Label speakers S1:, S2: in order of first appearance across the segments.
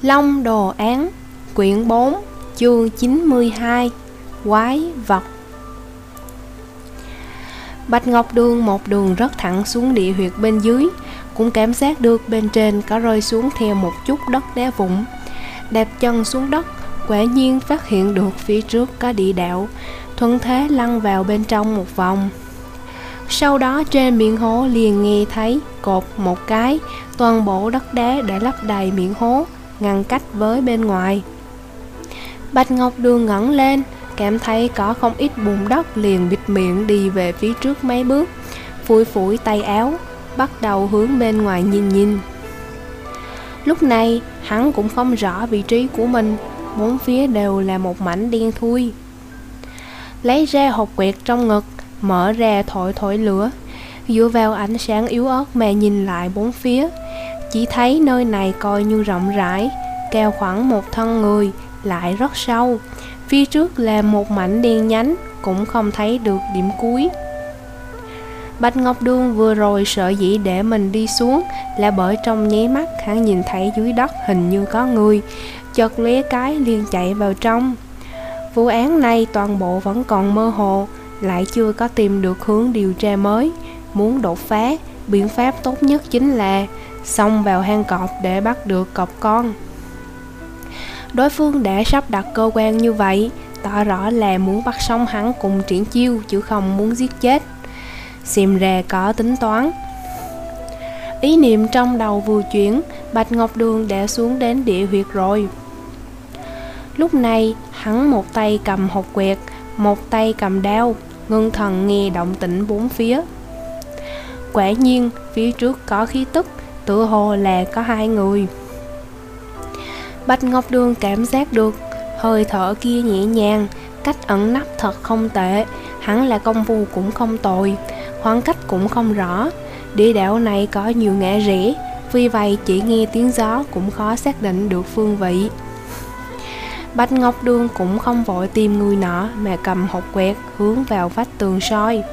S1: Long Đồ Án, quyển 4, chương 92, quái vật. Bạch Ngọc Đường một đường rất thẳng xuống địa huyệt bên dưới, cũng cảm giác được bên trên có rơi xuống theo một chút đất đá vụn. Đạp chân xuống đất, quả nhiên phát hiện được phía trước có địa đạo, thuận thế lăn vào bên trong một vòng. Sau đó trên miệng hố liền nghe thấy cột một cái, toàn bộ đất đá đã lấp đầy miệng hố, ngăn cách với bên ngoài. Bạch Ngọc Đường ngẩng lên, cảm thấy có không ít bùn đất, liền bịt miệng đi về phía trước mấy bước, phủi phủi tay áo, bắt đầu hướng bên ngoài nhìn. Lúc này hắn cũng không rõ vị trí của mình, bốn phía đều là một mảnh đen thui. Lấy ra hộp quẹt trong ngực, mở ra thổi lửa, dựa vào ánh sáng yếu ớt mà nhìn lại bốn phía, chỉ thấy nơi này coi như rộng rãi, cao khoảng một thân người, lại rất sâu. Phía trước là một mảnh đen nhánh, cũng không thấy được điểm cuối. Bạch Ngọc Đường vừa rồi sợ dĩ để mình đi xuống là bởi trong nháy mắt hắn nhìn thấy dưới đất hình như có người, chợt lóe cái liền chạy vào trong. Vụ án này toàn bộ vẫn còn mơ hồ, lại chưa có tìm được hướng điều tra mới. Muốn đột phá, biện pháp tốt nhất chính là xông vào hang cọp để bắt được cọp con. Đối phương đã sắp đặt cơ quan như vậy, tỏ rõ là muốn bắt sống hắn cùng triển chiêu, chứ không muốn giết chết. Xem ra có tính toán. Ý niệm trong đầu vừa chuyển, Bạch Ngọc Đường đã xuống đến địa huyệt rồi. Lúc này hắn một tay cầm hộp quẹt, một tay cầm đao, ngưng thần nghe động tĩnh bốn phía. Quả nhiên phía trước có khí tức, tựa hồ là có hai người. Bạch Ngọc Đường cảm giác được hơi thở kia nhẹ nhàng, cách ẩn nấp thật không tệ. Hắn là công phu cũng không tồi, khoảng cách cũng không rõ. Địa đạo này có nhiều ngã rẽ, vì vậy chỉ nghe tiếng gió cũng khó xác định được phương vị. Bạch Ngọc Đường cũng không vội tìm người nọ, mà cầm hộp quẹt hướng vào vách tường soi.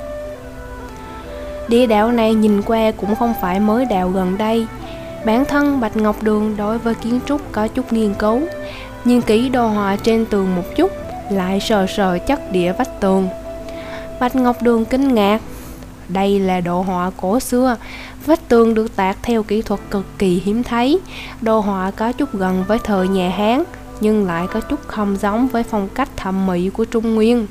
S1: Địa đạo này nhìn qua cũng không phải mới đào gần đây. Bản thân Bạch Ngọc Đường đối với kiến trúc có chút nghiên cứu, nhìn kỹ đồ họa trên tường một chút, lại sờ sờ chất địa vách tường. Bạch Ngọc Đường kinh ngạc, đây là đồ họa cổ xưa, vách tường được tạc theo kỹ thuật cực kỳ hiếm thấy. Đồ họa có chút gần với thời nhà Hán, nhưng lại có chút không giống với phong cách thẩm mỹ của Trung Nguyên.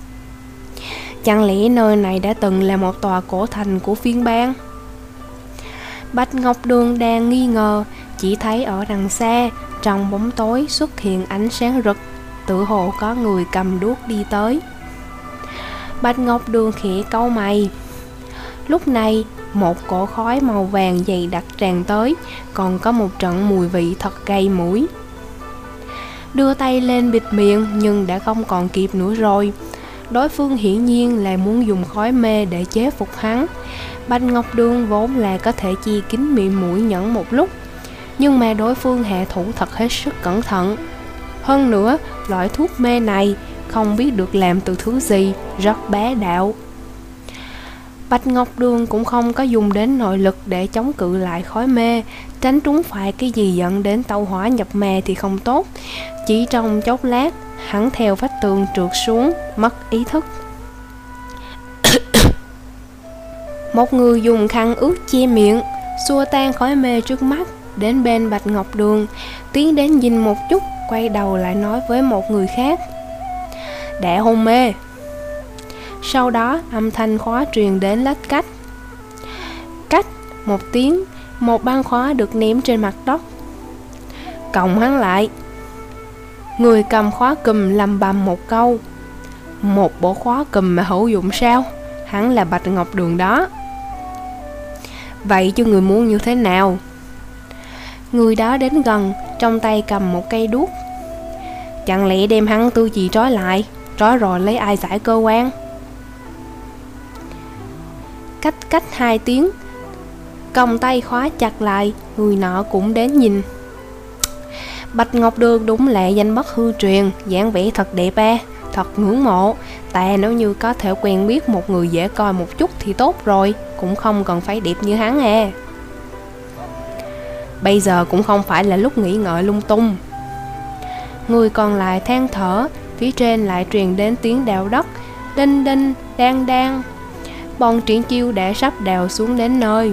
S1: Chẳng lẽ nơi này đã từng là một tòa cổ thành của phiên bang? Bạch Ngọc Đường đang nghi ngờ, chỉ thấy ở đằng xa, trong bóng tối xuất hiện ánh sáng rực, tự hồ có người cầm đuốc đi tới. Bạch Ngọc Đường khẽ cau mày. Lúc này một cỗ khói màu vàng dày đặc tràn tới, còn có một trận mùi vị thật gây mũi. Đưa tay lên bịt miệng nhưng đã không còn kịp nữa rồi. Đối phương hiển nhiên là muốn dùng khói mê để chế phục hắn. Bạch Ngọc Đường vốn là có thể che kín miệng mũi nhẫn một lúc, nhưng mà đối phương hạ thủ thật hết sức cẩn thận. Hơn nữa, loại thuốc mê này không biết được làm từ thứ gì, rất bá đạo. Bạch Ngọc Đường cũng không có dùng đến nội lực để chống cự lại khói mê, tránh trúng phải cái gì dẫn đến tẩu hỏa nhập ma thì không tốt. Chỉ trong chốc lát, hắn theo vách tường trượt xuống, mất ý thức. Một người dùng khăn ướt che miệng, xua tan khói mê trước mắt, đến bên Bạch Ngọc Đường, tiến đến nhìn một chút, quay đầu lại nói với một người khác: đã hôn mê. Sau đó âm thanh khóa truyền đến lách cách. Cách một tiếng, một băng khóa được ném trên mặt đất. Còng hắn lại. Người cầm khóa cùm lầm bầm một câu: một bộ khóa cùm mà hữu dụng sao? Hắn là Bạch Ngọc Đường đó. Vậy chứ người muốn như thế nào? Người đó đến gần, trong tay cầm một cây đuốc. Chẳng lẽ đem hắn tư gì trói lại, trói rồi lấy ai giải cơ quan? Cách 2 tiếng, còng tay khóa chặt lại, người nọ cũng đến nhìn. Bạch Ngọc Đường đúng là danh bất hư truyền, dáng vẻ thật đẹp thật ngưỡng mộ. Ta nếu như có thể quen biết một người dễ coi một chút thì tốt rồi, cũng không cần phải đẹp như hắn. Bây giờ cũng không phải là lúc nghĩ ngợi lung tung. Người còn lại than thở. Phía trên lại truyền đến tiếng đào đất, đinh đinh, đang đang. Bọn Triển Chiêu đã sắp đào xuống đến nơi.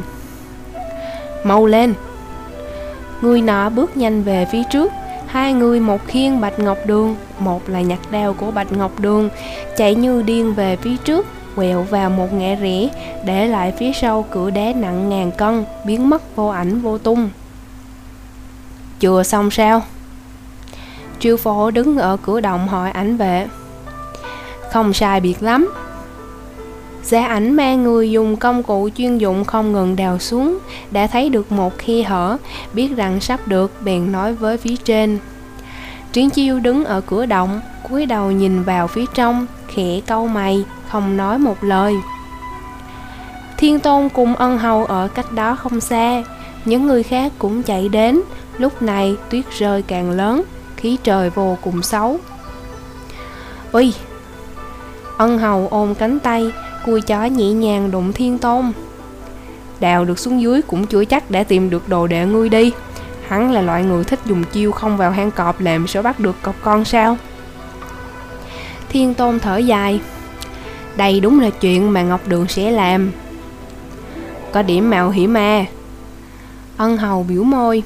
S1: Mau lên! Người nọ bước nhanh về phía trước. Hai người một khiêng Bạch Ngọc Đường, một là nhặt đao của Bạch Ngọc Đường, chạy như điên về phía trước, quẹo vào một ngã rẽ, để lại phía sau cửa đá nặng ngàn cân, biến mất vô ảnh vô tung. Chừa xong sao? Triệu Phổ đứng ở cửa động hỏi ảnh vệ. Không sai biệt lắm. Gia Ảnh mang người dùng công cụ chuyên dụng không ngừng đào xuống, đã thấy được một khe hở, biết rằng sắp được, bèn nói với phía trên. Triển Chiêu đứng ở cửa động, cúi đầu nhìn vào phía trong, khẽ cau mày, không nói một lời. Thiên Tôn cùng Ân Hầu ở cách đó không xa, những người khác cũng chạy đến. Lúc này tuyết rơi càng lớn, khí trời vô cùng xấu. Ui! Ân Hầu ôm cánh tay, cùi chó nhẹ nhàng đụng Thiên Tôn. Đào được xuống dưới cũng chưa chắc đã tìm được đồ đệ ngươi đi. Hắn là loại người thích dùng chiêu không vào hang cọp, làm sao bắt được cọp con sao? Thiên Tôn thở dài. Đây đúng là chuyện mà Ngọc Đường sẽ làm. Có điểm mạo hiểm à? Ân Hầu biểu môi.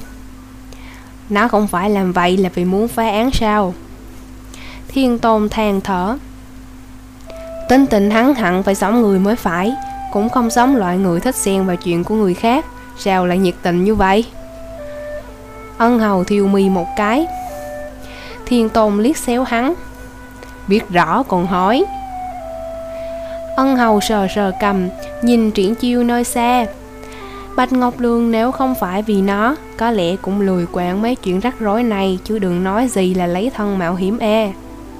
S1: Nó không phải làm vậy là vì muốn phá án sao? Thiên Tôn than thở. Tính tình hắn hẳn phải sống người mới phải, cũng không giống loại người thích xen vào chuyện của người khác. Sao lại nhiệt tình như vậy? Ân Hầu thiêu mi một cái. Thiên Tôn liếc xéo hắn. Biết rõ còn hỏi. Ân Hầu sờ sờ cầm, nhìn Triển Chiêu nơi xa. Bạch Ngọc Đường nếu không phải vì nó, có lẽ cũng lười quản mấy chuyện rắc rối này, chứ đừng nói gì là lấy thân mạo hiểm e.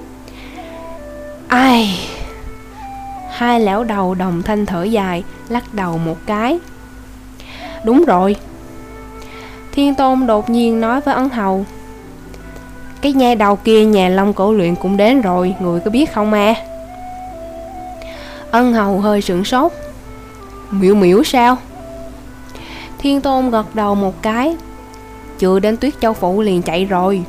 S1: Ai? Hai lão đầu đồng thanh thở dài, lắc đầu một cái. Đúng rồi. Thiên Tôn đột nhiên nói với Ân Hầu. Cái nha đầu kia nhà Long Cổ Luyện cũng đến rồi, người có biết không à? Ân Hầu hơi sửng sốt. Miễu miễu sao? Thiên Tôn gật đầu một cái. Chưa đến Tuyết Châu Phủ liền chạy rồi.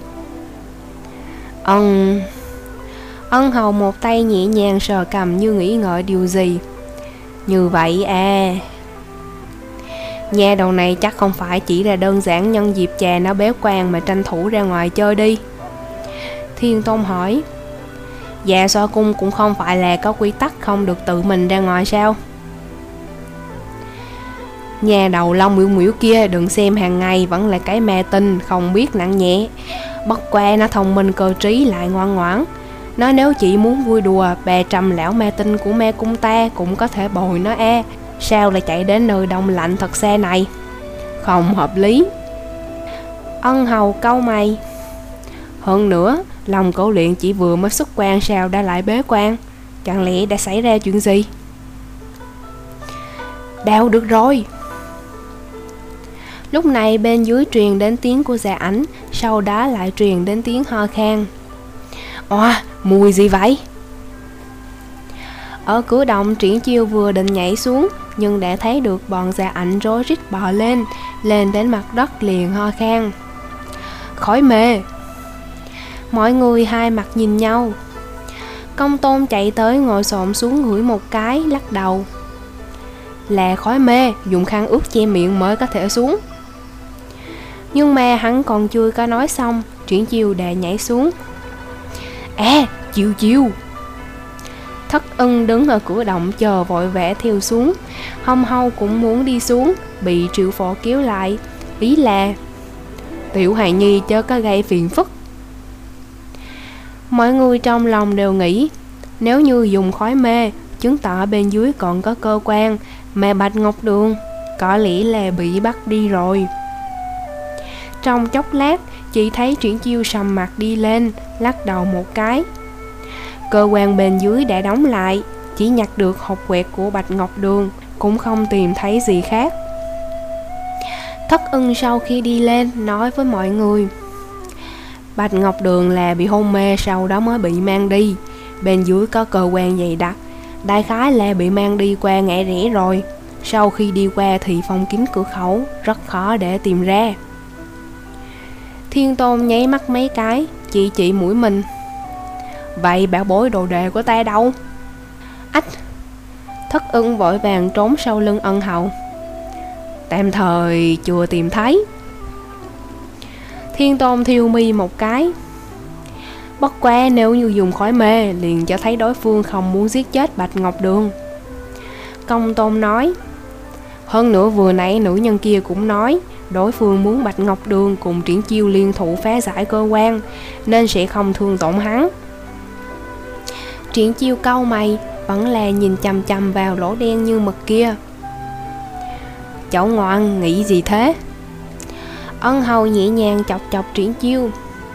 S1: Ân Hầu một tay nhẹ nhàng sờ cầm như nghĩ ngợi điều gì. Như vậy à? Nhà đầu này chắc không phải chỉ là đơn giản nhân dịp chà nó bế quan mà tranh thủ ra ngoài chơi đi. Thiên Tôn hỏi. Dạ Xoa Cung cũng không phải là có quy tắc không được tự mình ra ngoài sao? Nhà đầu Long miễu miễu kia đừng xem hàng ngày vẫn là cái mê tinh không biết nặng nhẹ. Bất qua nó thông minh cơ trí lại ngoan ngoãn. Nó nếu chỉ muốn vui đùa, 300 lão mê tinh của mê cung ta cũng có thể bồi nó e. Sao lại chạy đến nơi đông lạnh thật xa này? Không hợp lý. Ân Hầu cau mày. Hơn nữa, Long Cổ Luyện chỉ vừa mới xuất quan sao đã lại bế quan? Chẳng lẽ đã xảy ra chuyện gì? Đào được rồi. Lúc này bên dưới truyền đến tiếng của Gia Ảnh, sau đó lại truyền đến tiếng ho khan. Oa, mùi gì vậy? Ở cửa động, Triển Chiêu vừa định nhảy xuống, nhưng đã thấy được bọn Gia Ảnh rối rít bò lên đến mặt đất liền ho khan. Khói mê. Mọi người hai mặt nhìn nhau. Công Tôn chạy tới ngồi xổm xuống ngửi một cái, lắc đầu. Là khói mê, dùng khăn ướt che miệng mới có thể xuống. Nhưng mà hắn còn chưa có nói xong, Triển Chiêu đã nhảy xuống. À, Chiêu Chiêu. Thất Ưng đứng ở cửa động chờ vội vã theo xuống. Hông Hâu cũng muốn đi xuống, bị Triệu Phổ kéo lại. Ý là Tiểu hài nhi chớ có gây phiền phức. Mọi người trong lòng đều nghĩ, nếu như dùng khói mê, chứng tỏ bên dưới còn có cơ quan, mà Bạch Ngọc Đường có lẽ là bị bắt đi rồi. Trong chốc lát, chỉ thấy Triển Chiêu sầm mặt đi lên, lắc đầu một cái. Cơ quan bên dưới đã đóng lại, chỉ nhặt được hộp quẹt của Bạch Ngọc Đường, cũng không tìm thấy gì khác. Thất Ưng sau khi đi lên nói với mọi người, Bạch Ngọc Đường là bị hôn mê sau đó mới bị mang đi. Bên dưới có cơ quan dày đặc, đại khái là bị mang đi qua ngã rẽ rồi. Sau khi đi qua thì phong kín cửa khẩu, rất khó để tìm ra. Thiên Tôn nháy mắt mấy cái, chị chỉ mũi mình. Vậy bảo bối đồ đệ của ta đâu? Ách! Thất Ưng vội vàng trốn sau lưng Ân Hầu. Tạm thời chưa tìm thấy. Thiên Tôn thiêu mi một cái. Bất quá nếu như dùng khói mê liền cho thấy đối phương không muốn giết chết Bạch Ngọc Đường. Công Tôn nói. Hơn nữa vừa nãy nữ nhân kia cũng nói đối phương muốn Bạch Ngọc Đường cùng Triển Chiêu liên thủ phá giải cơ quan, nên sẽ không thương tổn hắn. Triển Chiêu cau mày, vẫn là nhìn chằm chằm vào lỗ đen như mực kia. Cháu ngoan nghĩ gì thế? Ân Hầu nhẹ nhàng chọc chọc Triển Chiêu.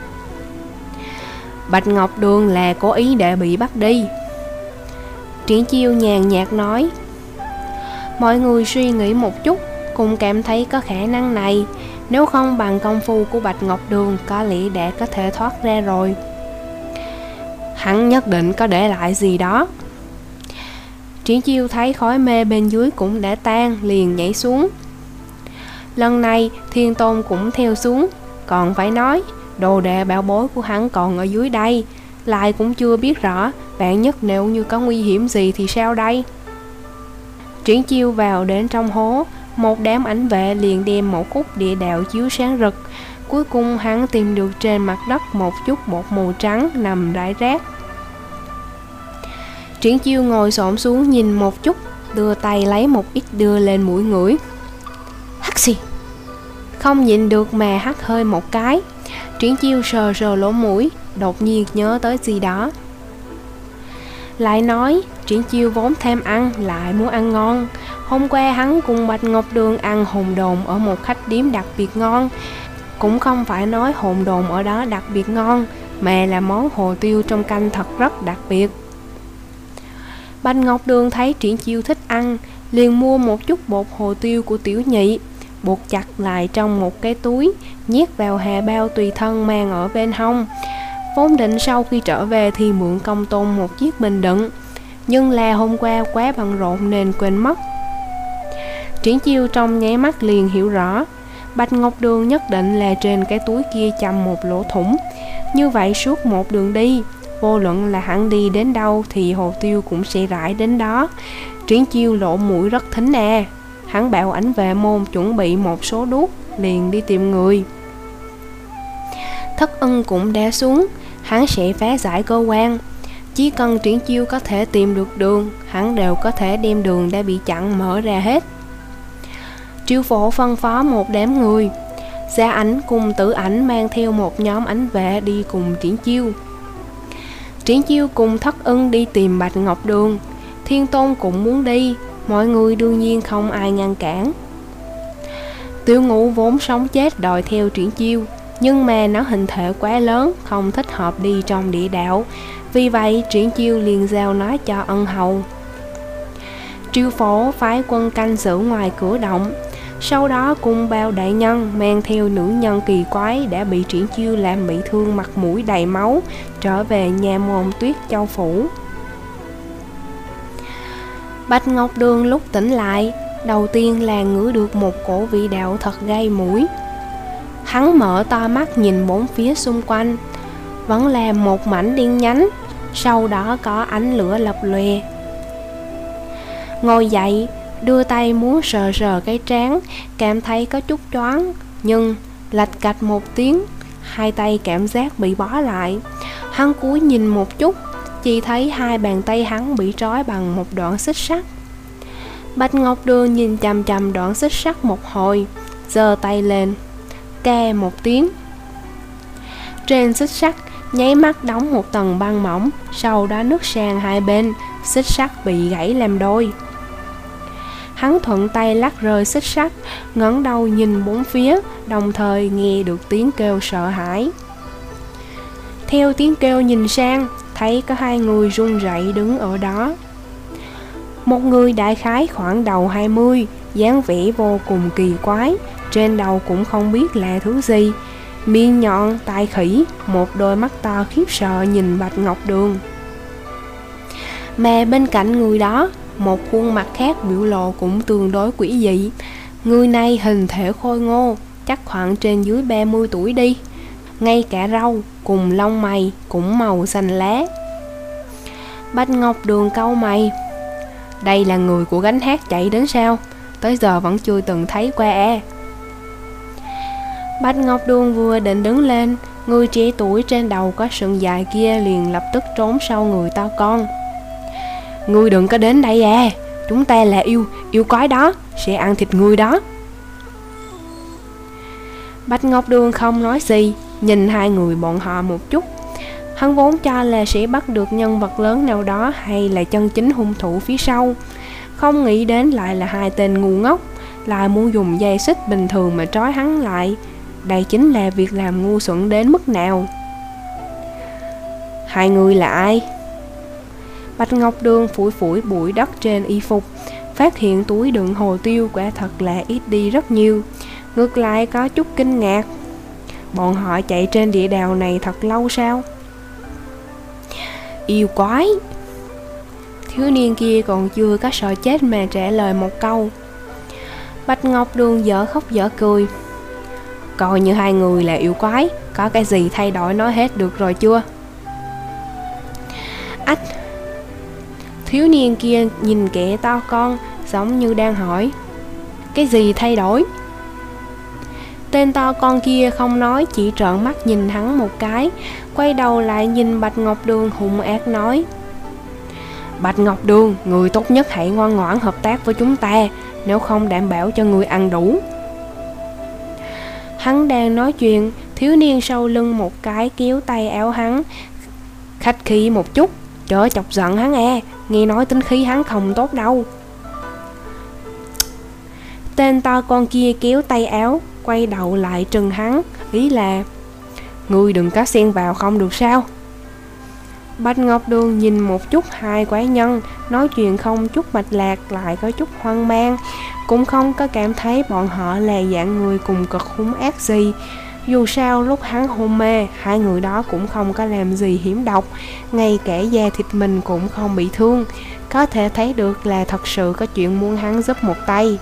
S1: Bạch Ngọc Đường là cố ý để bị bắt đi. Triển Chiêu nhàn nhạt nói. Mọi người suy nghĩ một chút, cùng cảm thấy có khả năng này. Nếu không bằng công phu của Bạch Ngọc Đường, có lẽ đã có thể thoát ra rồi. Hắn nhất định có để lại gì đó. Triển Chiêu thấy khói mê bên dưới cũng đã tan, liền nhảy xuống. Lần này Thiên Tôn cũng theo xuống. Còn phải nói, đồ đệ bảo bối của hắn còn ở dưới đây, lại cũng chưa biết rõ. Bạn nhất nếu như có nguy hiểm gì thì sao đây? Triển Chiêu vào đến trong hố, một đám ảnh vệ liền đem một khúc địa đạo chiếu sáng rực. Cuối cùng hắn tìm được trên mặt đất một chút bột màu trắng nằm rải rác. Triển Chiêu ngồi xổm xuống nhìn một chút, đưa tay lấy một ít đưa lên mũi ngửi. Hắt xì! Không nhịn được mà hắt hơi một cái. Triển Chiêu sờ sờ lỗ mũi, đột nhiên nhớ tới gì đó. Lại nói, Triển Chiêu vốn tham ăn, lại muốn ăn ngon. Hôm qua hắn cùng Bạch Ngọc Đường ăn hồn đồn ở một khách điếm đặc biệt ngon. Cũng không phải nói hồn đồn ở đó đặc biệt ngon, mà là món hồ tiêu trong canh thật rất đặc biệt. Bạch Ngọc Đường thấy Triển Chiêu thích ăn, liền mua một chút bột hồ tiêu của tiểu nhị, buộc chặt lại trong một cái túi, nhét vào hà bao tùy thân mang ở bên hông. Vốn định sau khi trở về thì mượn Công Tôn một chiếc bình đựng, nhưng là hôm qua quá bận rộn nên quên mất. Triển Chiêu trong nháy mắt liền hiểu rõ, Bạch Ngọc Đường nhất định là trên cái túi kia chầm một lỗ thủng. Như vậy suốt một đường đi, vô luận là hắn đi đến đâu thì hồ tiêu cũng sẽ rải đến đó. Triển Chiêu lộ mũi rất thính à. Hắn bảo ảnh vệ môn chuẩn bị một số đuốc, liền đi tìm người. Thất Ưng cũng đã xuống, hắn sẽ phá giải cơ quan. Chỉ cần Triển Chiêu có thể tìm được đường, hắn đều có thể đem đường đã bị chặn mở ra hết. Triều Phổ phân phó một đám người, Gia Ảnh cùng Tử Ảnh mang theo một nhóm ảnh vệ đi cùng Triển Chiêu. Triển Chiêu cùng Thất Ưng đi tìm Bạch Ngọc Đường. Thiên Tôn cũng muốn đi, mọi người đương nhiên không ai ngăn cản. Tiểu Ngũ vốn sống chết đòi theo Triển Chiêu, nhưng mà nó hình thể quá lớn, không thích hợp đi trong địa đạo. Vì vậy Triển Chiêu liền giao nó cho Ân Hầu. Triều Phổ phái quân canh giữ ngoài cửa động, sau đó cùng bao đại nhân mang theo nữ nhân kỳ quái đã bị Triển Chiêu làm bị thương mặt mũi đầy máu, trở về nhà môn Tuyết Châu phủ. Bạch Ngọc Đường lúc tỉnh lại, đầu tiên là ngửi được một cổ vị đạo thật gây mũi. Hắn mở to mắt nhìn bốn phía xung quanh, vẫn là một mảnh đen nhánh, sau đó có ánh lửa lập lòe. Ngồi dậy, đưa tay muốn sờ sờ cái trán, cảm thấy có chút choáng, nhưng lạch cạch một tiếng, hai tay cảm giác bị bó lại. Hắn cúi nhìn một chút, chỉ thấy hai bàn tay hắn bị trói bằng một đoạn xích sắt. Bạch Ngọc Đường nhìn chằm chằm đoạn xích sắt một hồi, giơ tay lên, ca một tiếng. Trên xích sắt nháy mắt đóng một tầng băng mỏng, sau đó nứt sang hai bên, xích sắt bị gãy làm đôi. Hắn thuận tay lắc rơi xích sắt, ngẩng đầu nhìn bốn phía, đồng thời nghe được tiếng kêu sợ hãi. Theo tiếng kêu nhìn sang, thấy có hai người run rẩy đứng ở đó. Một người đại khái khoảng đầu 20, dáng vẻ vô cùng kỳ quái, trên đầu cũng không biết là thứ gì, miệng nhọn, tai khỉ, một đôi mắt to khiếp sợ nhìn Bạch Ngọc Đường. Mà bên cạnh người đó, một khuôn mặt khác biểu lộ cũng tương đối quỷ dị. Người này hình thể khôi ngô, chắc khoảng trên dưới 30 tuổi đi, ngay cả râu cùng lông mày cũng màu xanh lá. Bạch Ngọc Đường cau mày, đây là người của gánh hát chạy đến sao? Tới giờ vẫn chưa từng thấy qua à. Bạch Ngọc Đường vừa định đứng lên, người trẻ tuổi trên đầu có sừng dài kia liền lập tức trốn sau người to con. Ngươi đừng có đến đây à, chúng ta là yêu quái đó, sẽ ăn thịt ngươi đó. Bạch Ngọc Đường không nói gì, nhìn hai người bọn họ một chút. Hắn vốn cho là sẽ bắt được nhân vật lớn nào đó hay là chân chính hung thủ phía sau, không nghĩ đến lại là hai tên ngu ngốc, lại muốn dùng dây xích bình thường mà trói hắn lại. Đây chính là việc làm ngu xuẩn đến mức nào. Hai người là ai? Bạch Ngọc Đường phủi phủi bụi đất trên y phục, phát hiện túi đựng hồ tiêu quả thật là ít đi rất nhiều. Ngược lại có chút kinh ngạc. Bọn họ chạy trên địa đào này thật lâu sao? Yêu quái. Thiếu niên kia còn chưa có sợ chết mà trả lời một câu. Bạch Ngọc Đường dở khóc dở cười. Coi như hai người là yêu quái, có cái gì thay đổi nói hết được rồi chưa? Ách. Thiếu niên kia nhìn kẻ to con, giống như đang hỏi, cái gì thay đổi? Tên to con kia không nói, chỉ trợn mắt nhìn hắn một cái, quay đầu lại nhìn Bạch Ngọc Đường hung ác nói, Bạch Ngọc Đường, người tốt nhất hãy ngoan ngoãn hợp tác với chúng ta, nếu không đảm bảo cho người ăn đủ. Hắn đang nói chuyện, thiếu niên sau lưng một cái kéo tay áo hắn, khách khí một chút, chớ chọc giận hắn à, nghe nói tính khí hắn không tốt đâu. Tên to con kia kéo tay áo, quay đầu lại trừng hắn, ý là, ngươi đừng có xen vào không được sao? Bạch Ngọc Đường nhìn một chút hai quái nhân, nói chuyện không chút mạch lạc, lại có chút hoang mang, cũng không có cảm thấy bọn họ là dạng người cùng cực hung ác gì. Dù sao lúc hắn hôn mê, hai người đó cũng không có làm gì hiểm độc, ngay cả da thịt mình cũng không bị thương, có thể thấy được là thật sự có chuyện muốn hắn giúp một tay.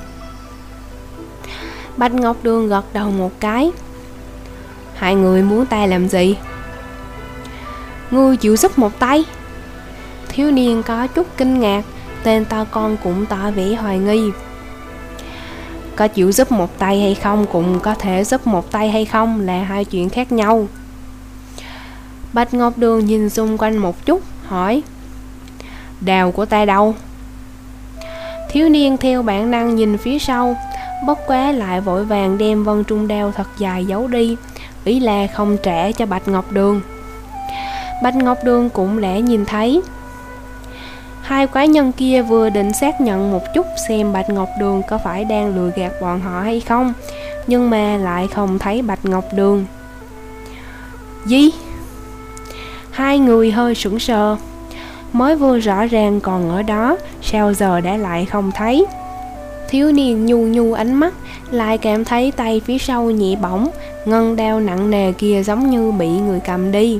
S1: Bạch Ngọc Đường gật đầu một cái. Hai người muốn ta làm gì? Ngươi chịu giúp một tay? Thiếu niên có chút kinh ngạc, tên to con cũng tỏ vẻ hoài nghi. Có chịu giúp một tay hay không cũng có thể giúp một tay hay không là hai chuyện khác nhau. Bạch Ngọc Đường nhìn xung quanh một chút, hỏi, đào của ta đâu? Thiếu niên theo bản năng nhìn phía sau, bất quá lại vội vàng đem vân trung đao thật dài giấu đi, ý là không trả cho Bạch Ngọc Đường. Bạch Ngọc Đường cũng lẽ nhìn thấy. Hai quái nhân kia vừa định xác nhận một chút xem Bạch Ngọc Đường có phải đang lừa gạt bọn họ hay không, nhưng mà lại không thấy Bạch Ngọc Đường. Gì? Hai người hơi sững sờ, mới vừa rõ ràng còn ở đó, sao giờ đã lại không thấy? Thiếu niên nhu nhu ánh mắt, lại cảm thấy tay phía sau nhẹ bỏng, ngân đao nặng nề kia giống như bị người cầm đi.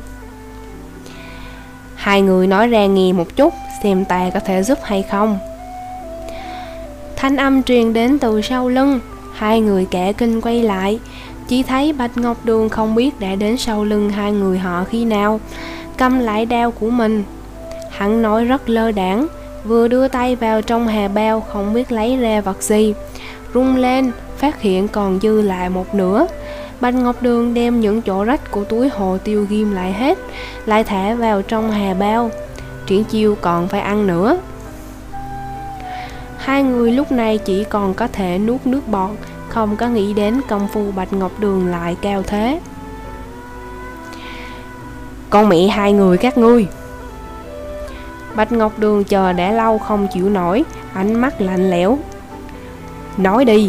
S1: Hai người nói ra nghe một chút, xem ta có thể giúp hay không. Thanh âm truyền đến từ sau lưng, hai người cả kinh quay lại, chỉ thấy Bạch Ngọc Đường không biết đã đến sau lưng hai người họ khi nào, cầm lại đao của mình. Hắn nói rất lơ đãng, vừa đưa tay vào trong hà bao không biết lấy ra vật gì, rung lên phát hiện còn dư lại một nửa. Bạch Ngọc Đường đem những chỗ rách của túi hồ tiêu ghim lại hết, lại thả vào trong hà bao. Triển chiêu còn phải ăn nữa. Hai người lúc này chỉ còn có thể nuốt nước bọt, không có nghĩ đến công phu Bạch Ngọc Đường lại cao thế. Con mẹ hai người các ngươi! Bạch Ngọc Đường chờ đã lâu không chịu nổi, ánh mắt lạnh lẽo. Nói đi!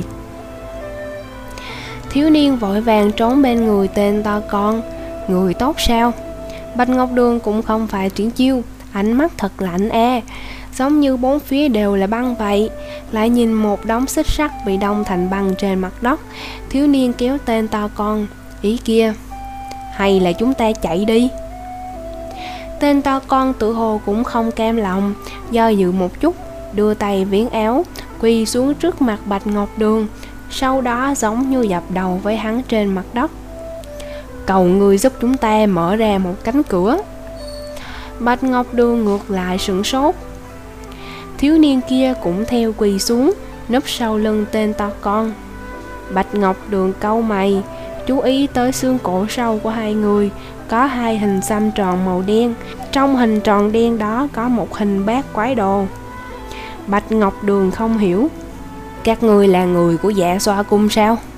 S1: Thiếu niên vội vàng trốn bên người tên to con. Người tốt sao? Bạch Ngọc Đường cũng không phải triển chiêu, ánh mắt thật lạnh e, giống như bốn phía đều là băng vậy. Lại nhìn một đống xích sắt bị đông thành băng trên mặt đất. Thiếu niên kéo tên to con, ý kia, hay là chúng ta chạy đi? Tên to con tự hồ cũng không cam lòng, do dự một chút, đưa tay viếng áo, quỳ xuống trước mặt Bạch Ngọc Đường, sau đó giống như dập đầu với hắn trên mặt đất. cầu ngươi giúp chúng ta mở ra một cánh cửa. Bạch Ngọc Đường ngược lại sửng sốt. Thiếu niên kia cũng theo quỳ xuống, núp sau lưng tên to con. Bạch Ngọc Đường cau mày, chú ý tới xương cổ sau của hai người, có hai hình xăm tròn màu đen. Trong hình tròn đen đó có một hình bát quái đồ. Bạch Ngọc Đường không hiểu. Các ngươi là người của Dạ Xoa cung sao?